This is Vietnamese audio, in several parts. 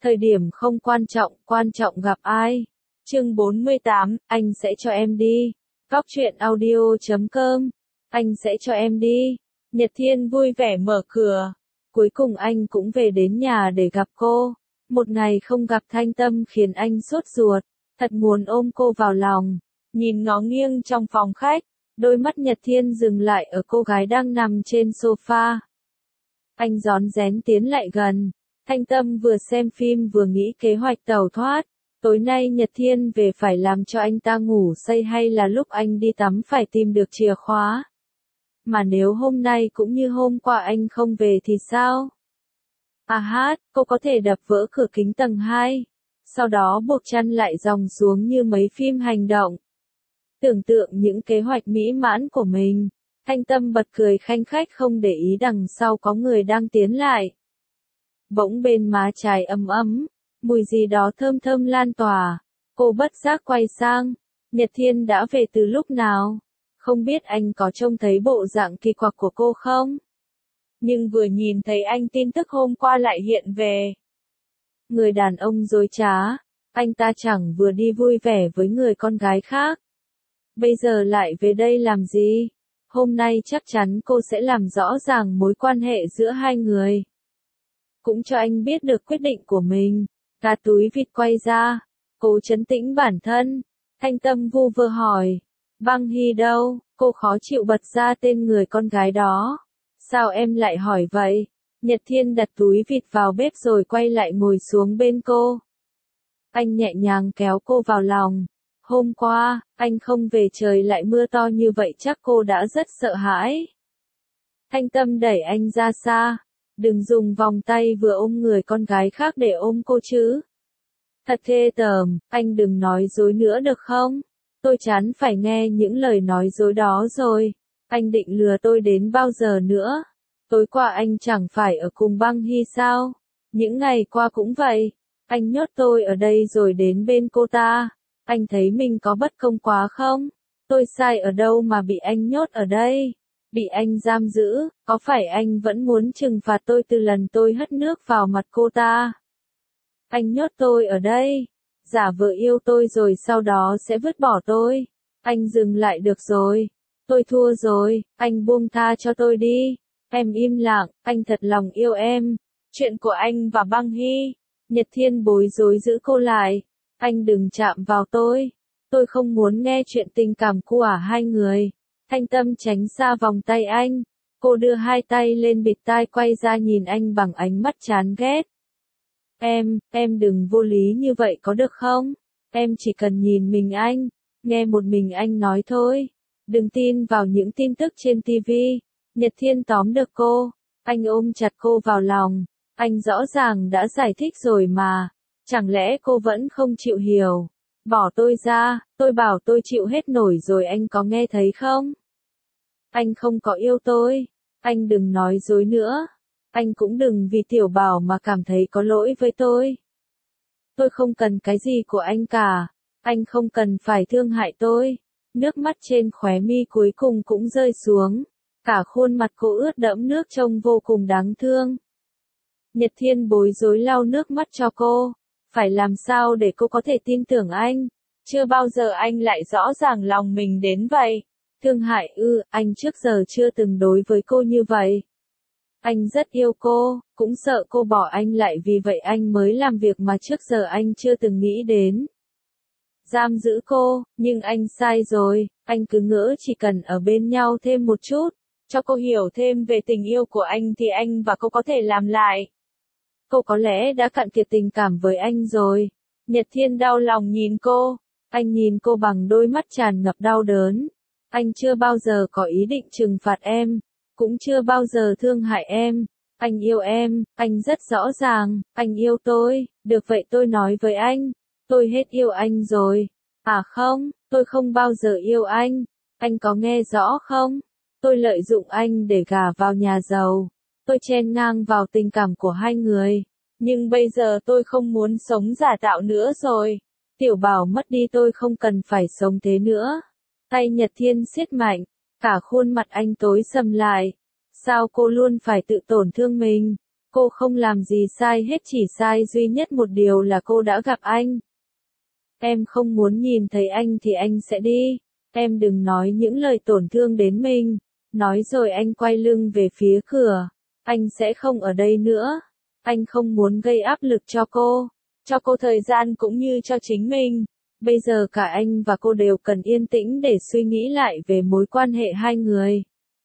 Thời điểm không quan trọng gặp ai. Chương 48, anh sẽ cho em đi. Góc truyện audio.com. Anh sẽ cho em đi. Nhật Thiên vui vẻ mở cửa. Cuối cùng anh cũng về đến nhà để gặp cô. Một ngày không gặp Thanh Tâm khiến anh sốt ruột, thật muốn ôm cô vào lòng. Nhìn ngó nghiêng trong phòng khách, đôi mắt Nhật Thiên dừng lại ở cô gái đang nằm trên sofa. Anh rón rén tiến lại gần. Thanh Tâm vừa xem phim vừa nghĩ kế hoạch tẩu thoát. Tối nay Nhật Thiên về phải làm cho anh ta ngủ say hay là lúc anh đi tắm phải tìm được chìa khóa. Mà nếu hôm nay cũng như hôm qua anh không về thì sao? Cô có thể đập vỡ cửa kính tầng 2. Sau đó buộc chăn lại dòng xuống như mấy phim hành động. Tưởng tượng những kế hoạch mỹ mãn của mình. Thanh Tâm bật cười khanh khách không để ý đằng sau có người đang tiến lại. Bỗng bên má trái ấm, mùi gì đó thơm thơm lan tỏa. Cô bất giác quay sang. Nhật Thiên đã về từ lúc nào? Không biết anh có trông thấy bộ dạng kỳ quặc của cô không? Nhưng vừa nhìn thấy anh tin tức hôm qua lại hiện về. Người đàn ông dối trá, anh ta chẳng vừa đi vui vẻ với người con gái khác. Bây giờ lại về đây làm gì? Hôm nay chắc chắn cô sẽ làm rõ ràng mối quan hệ giữa hai người. Cũng cho anh biết được quyết định của mình. Gạt túi vịt quay ra, cố trấn tĩnh bản thân. Thanh Tâm vu vơ hỏi. Băng Hy đâu? Cô khó chịu bật ra tên người con gái đó. Sao em lại hỏi vậy? Nhật Thiên đặt túi vịt vào bếp rồi quay lại ngồi xuống bên cô. Anh nhẹ nhàng kéo cô vào lòng. Hôm qua, anh không về trời lại mưa to như vậy chắc cô đã rất sợ hãi. Thanh Tâm đẩy anh ra xa. Đừng dùng vòng tay vừa ôm người con gái khác để ôm cô chứ. Thật ghê tởm, anh đừng nói dối nữa được không? Tôi chán phải nghe những lời nói dối đó rồi. Anh định lừa tôi đến bao giờ nữa? Tối qua anh chẳng phải ở cùng Băng Hy sao? Những ngày qua cũng vậy. Anh nhốt tôi ở đây rồi đến bên cô ta. Anh thấy mình có bất công quá không? Tôi sai ở đâu mà bị anh nhốt ở đây? Bị anh giam giữ, có phải anh vẫn muốn trừng phạt tôi từ lần tôi hất nước vào mặt cô ta? Anh nhốt tôi ở đây, giả vờ yêu tôi rồi sau đó sẽ vứt bỏ tôi. Anh dừng lại được rồi. Tôi thua rồi, anh buông tha cho tôi đi. Em im lặng, anh thật lòng yêu em. Chuyện của anh và Băng Hy. Nhật Thiên bối rối giữ cô lại. Anh đừng chạm vào tôi. Tôi không muốn nghe chuyện tình cảm của hai người. Thanh Tâm tránh xa vòng tay anh. Cô đưa hai tay lên bịt tai quay ra nhìn anh bằng ánh mắt chán ghét. Em đừng vô lý như vậy có được không? Em chỉ cần nhìn mình anh, nghe một mình anh nói thôi. Đừng tin vào những tin tức trên TV. Nhật Thiên tóm được cô. Anh ôm chặt cô vào lòng. Anh rõ ràng đã giải thích rồi mà. Chẳng lẽ cô vẫn không chịu hiểu? Bỏ tôi ra, tôi bảo tôi chịu hết nổi rồi anh có nghe thấy không? Anh không có yêu tôi. Anh đừng nói dối nữa. Anh cũng đừng vì Tiểu Bảo mà cảm thấy có lỗi với tôi. Tôi không cần cái gì của anh cả. Anh không cần phải thương hại tôi. Nước mắt trên khóe mi cuối cùng cũng rơi xuống. Cả khuôn mặt cô ướt đẫm nước trông vô cùng đáng thương. Nhật Thiên bối rối lau nước mắt cho cô. Phải làm sao để cô có thể tin tưởng anh? Chưa bao giờ anh lại rõ ràng lòng mình đến vậy. Thương hại anh trước giờ chưa từng đối với cô như vậy. Anh rất yêu cô, cũng sợ cô bỏ anh lại vì vậy anh mới làm việc mà trước giờ anh chưa từng nghĩ đến. Giam giữ cô, nhưng anh sai rồi, anh cứ ngỡ chỉ cần ở bên nhau thêm một chút, cho cô hiểu thêm về tình yêu của anh thì anh và cô có thể làm lại. Cô có lẽ đã cạn kiệt tình cảm với anh rồi. Nhật Thiên đau lòng nhìn cô, anh nhìn cô bằng đôi mắt tràn ngập đau đớn. Anh chưa bao giờ có ý định trừng phạt em, cũng chưa bao giờ thương hại em. Anh yêu em, anh rất rõ ràng, anh yêu tôi, được vậy tôi nói với anh, tôi hết yêu anh rồi. Không, tôi không bao giờ yêu anh có nghe rõ không? Tôi lợi dụng anh để gả vào nhà giàu, tôi chen ngang vào tình cảm của hai người, nhưng bây giờ tôi không muốn sống giả tạo nữa rồi. Tiểu Bảo mất đi tôi không cần phải sống thế nữa. Tay Nhật Thiên siết mạnh, cả khuôn mặt anh tối sầm lại. Sao cô luôn phải tự tổn thương mình? Cô không làm gì sai hết, chỉ sai duy nhất một điều là cô đã gặp anh. Em không muốn nhìn thấy anh thì anh sẽ đi. Em đừng nói những lời tổn thương đến mình. Nói rồi anh quay lưng về phía cửa. Anh sẽ không ở đây nữa. Anh không muốn gây áp lực cho cô thời gian cũng như cho chính mình. Bây giờ cả anh và cô đều cần yên tĩnh để suy nghĩ lại về mối quan hệ hai người.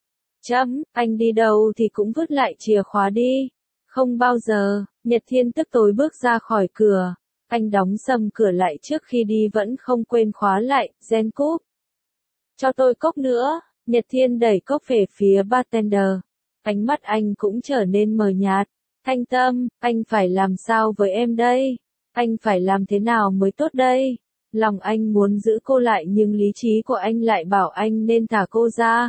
Anh đi đâu thì cũng vứt lại chìa khóa đi. Không bao giờ. Nhật Thiên tức tối bước ra khỏi cửa. Anh đóng sầm cửa lại trước khi đi vẫn không quên khóa lại. Gen cúp. Cho tôi cốc nữa. Nhật Thiên đẩy cốc về phía bartender. Ánh mắt anh cũng trở nên mờ nhạt. Thanh Tâm, anh phải làm sao với em đây? Anh phải làm thế nào mới tốt đây? Lòng anh muốn giữ cô lại nhưng lý trí của anh lại bảo anh nên thả cô ra.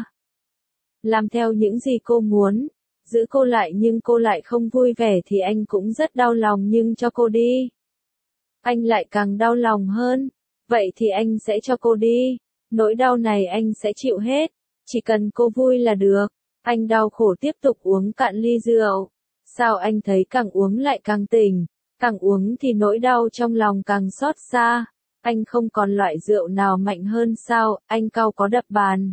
Làm theo những gì cô muốn. Giữ cô lại nhưng cô lại không vui vẻ thì anh cũng rất đau lòng, nhưng cho cô đi. Anh lại càng đau lòng hơn. Vậy thì anh sẽ cho cô đi. Nỗi đau này anh sẽ chịu hết. Chỉ cần cô vui là được. Anh đau khổ tiếp tục uống cạn ly rượu. Sao anh thấy càng uống lại càng tỉnh. Càng uống thì nỗi đau trong lòng càng xót xa. Anh không còn loại rượu nào mạnh hơn sao? Anh cau có đập bàn.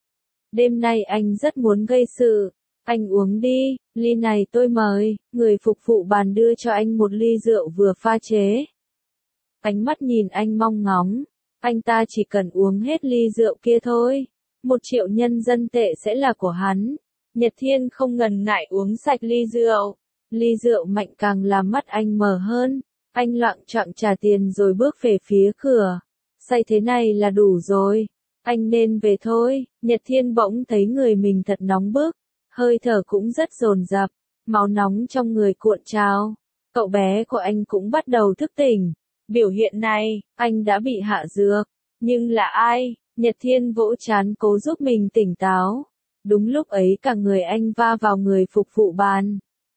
Đêm nay anh rất muốn gây sự. Anh uống đi, ly này tôi mời. Người phục vụ bàn đưa cho anh một ly rượu vừa pha chế. Ánh mắt nhìn anh mong ngóng. Anh ta chỉ cần uống hết ly rượu kia thôi. 1 triệu nhân dân tệ sẽ là của hắn. Nhật Thiên không ngần ngại uống sạch ly rượu. Ly rượu mạnh càng làm mắt anh mờ hơn. Anh loạng choạng trả tiền rồi bước về phía cửa. Say thế này là đủ rồi. Anh nên về thôi. Nhật Thiên bỗng thấy người mình thật nóng bức. Hơi thở cũng rất dồn dập. Máu nóng trong người cuộn trào. Cậu bé của anh cũng bắt đầu thức tỉnh. Biểu hiện này, anh đã bị hạ dược. Nhưng là ai? Nhật Thiên vỗ trán cố giúp mình tỉnh táo. Đúng lúc ấy cả người anh va vào người phục vụ bàn.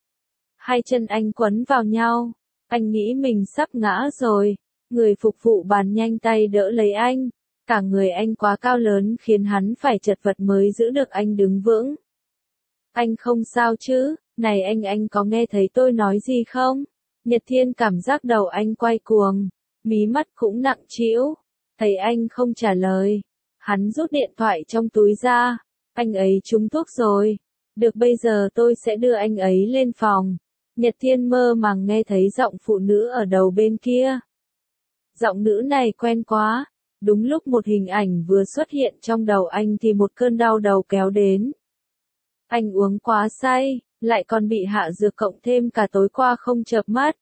Hai chân anh quấn vào nhau. Anh nghĩ mình sắp ngã rồi. Người phục vụ bàn nhanh tay đỡ lấy anh. Cả người anh quá cao lớn khiến hắn phải chật vật mới giữ được anh đứng vững. Anh không sao chứ? Này anh có nghe thấy tôi nói gì không? Nhật Thiên cảm giác đầu anh quay cuồng. Mí mắt cũng nặng trĩu. Thấy anh không trả lời. Hắn rút điện thoại trong túi ra. Anh ấy trúng thuốc rồi. Được, bây giờ tôi sẽ đưa anh ấy lên phòng. Nhật Thiên mơ màng nghe thấy giọng phụ nữ ở đầu bên kia. Giọng nữ này quen quá. Đúng lúc một hình ảnh vừa xuất hiện trong đầu anh thì một cơn đau đầu kéo đến. Anh uống quá say, lại còn bị hạ dược cộng thêm cả tối qua không chợp mắt.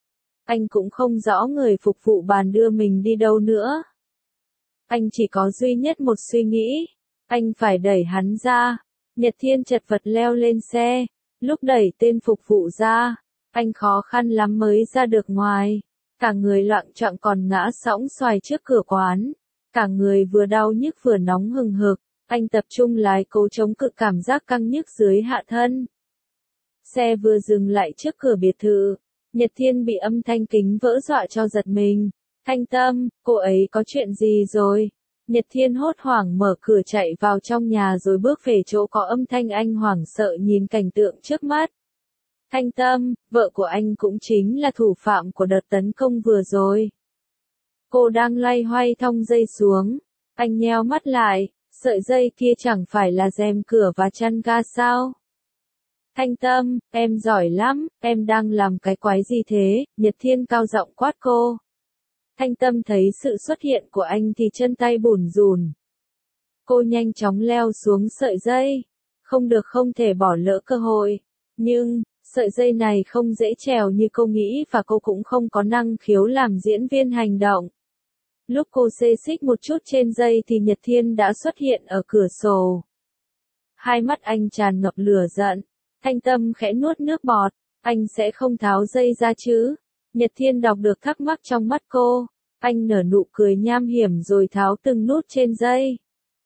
Anh cũng không rõ người phục vụ bàn đưa mình đi đâu nữa. Anh chỉ có duy nhất một suy nghĩ. Anh phải đẩy hắn ra. Nhật Thiên chật vật leo lên xe. Lúc đẩy tên phục vụ ra, anh khó khăn lắm mới ra được ngoài. Cả người loạng choạng còn ngã sõng xoài trước cửa quán. Cả người vừa đau nhức vừa nóng hừng hực. Anh tập trung lái cố chống cự cảm giác căng nhức dưới hạ thân. Xe vừa dừng lại trước cửa biệt thự. Nhật Thiên bị âm thanh kính vỡ dọa cho giật mình. Thanh Tâm, cô ấy có chuyện gì rồi? Nhật Thiên hốt hoảng mở cửa chạy vào trong nhà rồi bước về chỗ có âm thanh. Anh hoảng sợ nhìn cảnh tượng trước mắt. Thanh Tâm, vợ của anh cũng chính là thủ phạm của đợt tấn công vừa rồi. Cô đang loay hoay thong dây xuống. Anh nheo mắt lại, sợi dây kia chẳng phải là rèm cửa và chăn ga sao? Thanh Tâm, em giỏi lắm, em đang làm cái quái gì thế? Nhật Thiên cao giọng quát cô. Thanh Tâm thấy sự xuất hiện của anh thì chân tay bủn rủn. Cô nhanh chóng leo xuống sợi dây. Không được, không thể bỏ lỡ cơ hội. Nhưng, sợi dây này không dễ trèo như cô nghĩ và cô cũng không có năng khiếu làm diễn viên hành động. Lúc cô xê xích một chút trên dây thì Nhật Thiên đã xuất hiện ở cửa sổ. Hai mắt anh tràn ngập lửa giận. Thanh Tâm khẽ nuốt nước bọt. Anh sẽ không tháo dây ra chứ? Nhật Thiên đọc được thắc mắc trong mắt cô. Anh nở nụ cười nham hiểm rồi tháo từng nút trên dây.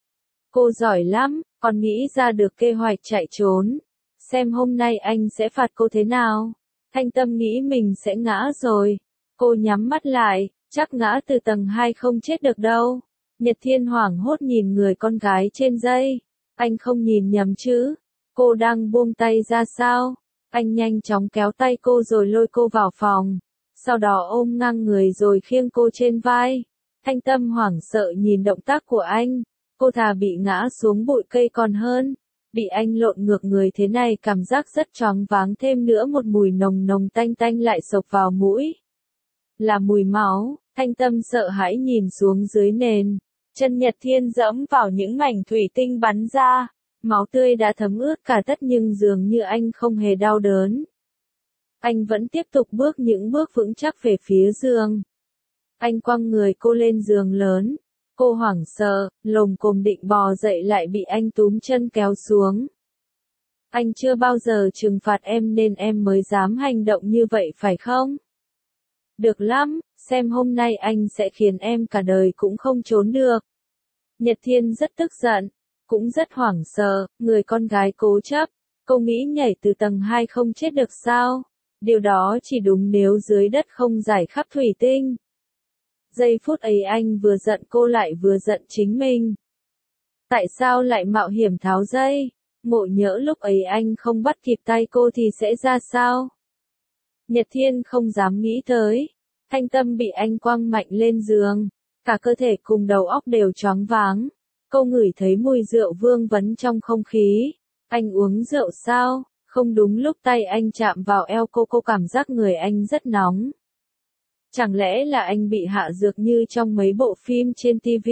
Cô giỏi lắm, còn nghĩ ra được kế hoạch chạy trốn. Xem hôm nay anh sẽ phạt cô thế nào. Thanh Tâm nghĩ mình sẽ ngã rồi. Cô nhắm mắt lại, chắc ngã từ tầng 2 không chết được đâu. Nhật Thiên hoảng hốt nhìn người con gái trên dây. Anh không nhìn nhầm chứ? Cô đang buông tay ra sao? Anh nhanh chóng kéo tay cô rồi lôi cô vào phòng. Sau đó ôm ngang người rồi khiêng cô trên vai. Thanh Tâm hoảng sợ nhìn động tác của anh. Cô thà bị ngã xuống bụi cây còn hơn. Bị anh lộn ngược người thế này cảm giác rất choáng váng, thêm nữa một mùi nồng nồng tanh tanh lại xộc vào mũi. Là mùi máu. Thanh Tâm sợ hãi nhìn xuống dưới nền. Chân Nhật Thiên dẫm vào những mảnh thủy tinh bắn ra. Máu tươi đã thấm ướt cả tất nhưng dường như anh không hề đau đớn. Anh vẫn tiếp tục bước những bước vững chắc về phía giường. Anh quăng người cô lên giường lớn. Cô hoảng sợ, lồm cồm định bò dậy lại bị anh túm chân kéo xuống. Anh chưa bao giờ trừng phạt em nên em mới dám hành động như vậy phải không? Được lắm, xem hôm nay anh sẽ khiến em cả đời cũng không trốn được. Nhật Thiên rất tức giận, cũng rất hoảng sợ, người con gái cố chấp. Cô nghĩ nhảy từ tầng 2 không chết được sao? Điều đó chỉ đúng nếu dưới đất không rải khắp thủy tinh. Giây phút ấy anh vừa giận cô lại vừa giận chính mình. Tại sao lại mạo hiểm tháo dây? Ngộ nhỡ lúc ấy anh không bắt kịp tay cô thì sẽ ra sao? Nhật Thiên không dám nghĩ tới. Thanh Tâm bị anh quăng mạnh lên giường. Cả cơ thể cùng đầu óc đều choáng váng. Cô ngửi thấy mùi rượu vương vấn trong không khí. Anh uống rượu sao? Không đúng, lúc tay anh chạm vào eo cô cảm giác người anh rất nóng. Chẳng lẽ là anh bị hạ dược như trong mấy bộ phim trên TV?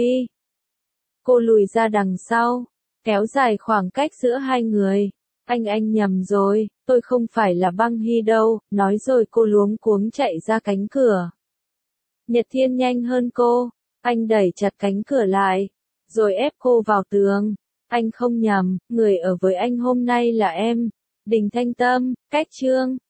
Cô lùi ra đằng sau, kéo dài khoảng cách giữa hai người. Anh nhầm rồi, tôi không phải là Băng Hy đâu, nói rồi cô luống cuống chạy ra cánh cửa. Nhật Thiên nhanh hơn cô, anh đẩy chặt cánh cửa lại, rồi ép cô vào tường. Anh không nhầm, người ở với anh hôm nay là em, Đình Thanh Tâm, Cách Trương.